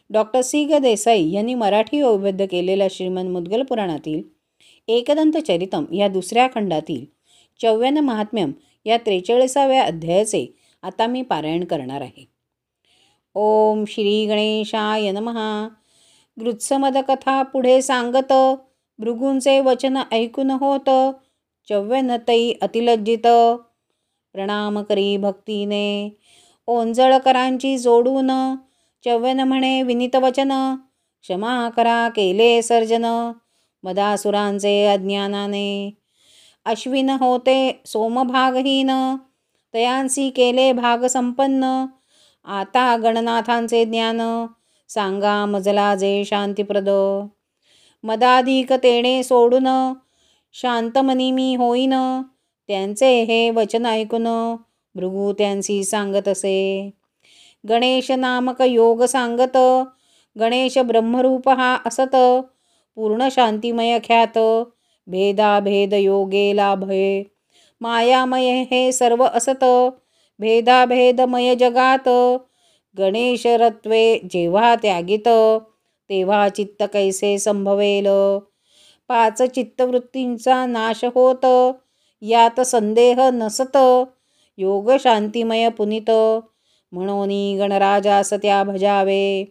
Doctor C ग देसाई यांनी मराठी ओविबद्ध केलेल्या श्रीमद मुद्गल पुराणातील एकदंत चरितम या दुसऱ्या खंडातील 54 महात्म्यम या 43व्या अध्यायाचे आता मी पारायण करणार आहे. ओम श्री गणेशाय नमः. गृत्समद कथा पुढे सांगत, भृगूंचे वचन ऐकून होत 54 तै अतिलज्जित. प्रणाम करी भक्तीने ओंजळकरांची जोडून, 54 म्हणे विनीत वचन, क्षमा करा केले सर्जन मदासुरांचे अज्ञानाने. अश्विन होते सोमभागहीन, तयांसी केले भाग संपन्न. आता गणनाथांचे ज्ञान, सांगा मजला जे शांतीप्रद. मदाधिक तेणे सोडून, शांतमनी मी होईन. त्यांचे हे वचन ऐकून, भृगू त्यांसी सांगत असे. गणेश नामक योग सांगत, गणेश ब्रह्मरूप हा असत. पूर्ण शांतिमय ख्यात, भेदाभेद योगे लाभय. मायामय हे सर्व असत, भेदाभेदमय जगात. गणेश रत्वे जेव्हा त्यागित, तेव्हा चित्त कैसे संभवेल. 5 चित्तवृत्तींचा नाश होत, यात संदेह नसत. योग शांतिमय पुनित, म्हणून गणराजास त्या भजावे.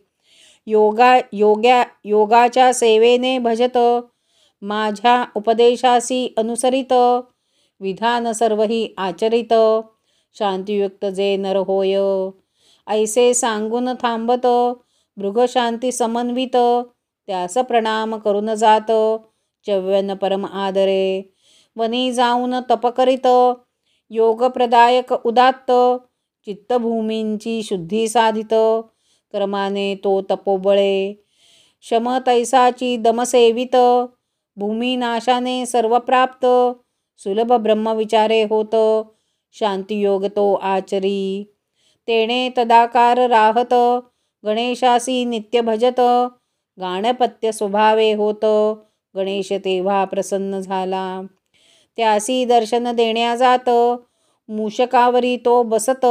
योगाच्या सेवेने भजत, माझ्या उपदेशासी अनुसरित. विधान सर्वही आचरित, शांतियुक्त जे नर होय. ऐसे सांगून थांबत, मृगशांती समन्वित. त्यास प्रणाम करून जात, 54 परम आदरे. वनी जाऊन तप करीत, योगप्रदायक उदात्त. चित्तभूमींची शुद्धी साधित, क्रमाने तो तपोबळे. शम तैसाची दमसेवित, भूमिनाशाने सर्व प्राप्त. सुलभ ब्रह्मविचारे होत, शांतियोग तो आचरी. तेणे तदाकार राहत, गणेशासी नित्य भजत. गाणपत्य स्वभावे होत, गणेश तेव्हा प्रसन्न झाला. त्यासी दर्शन देण्या जात, मूषकावरी तो बसत.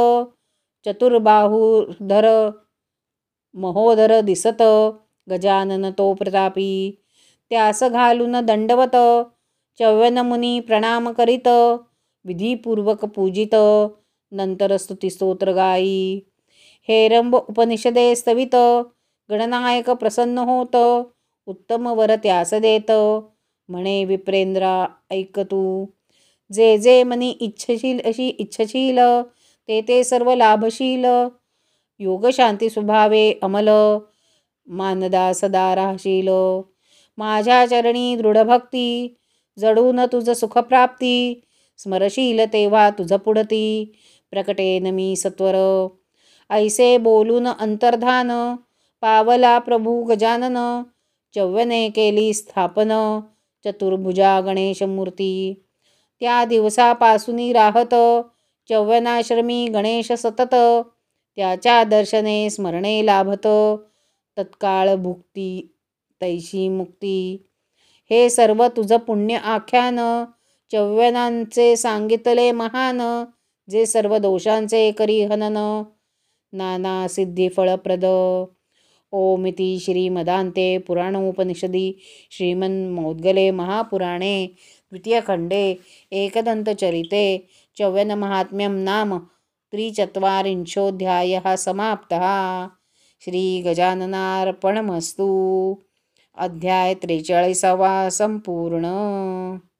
चतुर्बाहुधर महोदर दिसत, गजानन तो प्रतापी. त्यास घालून दंडवत, 54 मुनी प्रणाम करीत. विधीपूर्वक पूजित, नंतर स्तुती स्तोत्र गाई. हेरंब उपनिषदे स्तवित, गणनायक प्रसन्न होत. उत्तम वर त्यास देत, म्हणे विप्रेंद्रा ऐक तू. जे जे मनी इच्छशील अशी इच्छशील, ते ते सर्व लाभशील. योग शांती स्वभावे अमल, मानदा सदा राहशील. माझ्या चरणी दृढभक्ती, जडून तुझ सुखप्राप्ती. स्मरशील तेव्हा तुझ पुढती, प्रकटेन मी सत्वर. ऐसे बोलून अंतर्धान, पावला प्रभू गजानन. 54 केली स्थापन, चतुर्भुजा गणेश मूर्ती. त्या दिवसापासून राहत, 54 गणेश सतत. त्याच्या दर्शने स्मरणे लाभत, तत्काळ भुक्ती तैशी मुक्ती. हे सर्व तुझ पुण्य आख्यान, 54 सांगितले महान. जे सर्व दोषांचे करी हनन, नाना सिद्धी फळप्रद. ओमिति श्रीमदान्ते पुराणोपनिषदि श्रीमन्मौद्गले महापुराणे द्वितीयखण्डे एकदन्तचरिते 54 महात्म्यं नाम 43 समाप्तः. श्रीगजाननार्पणमस्तु. अध्याय 43 संपूर्ण.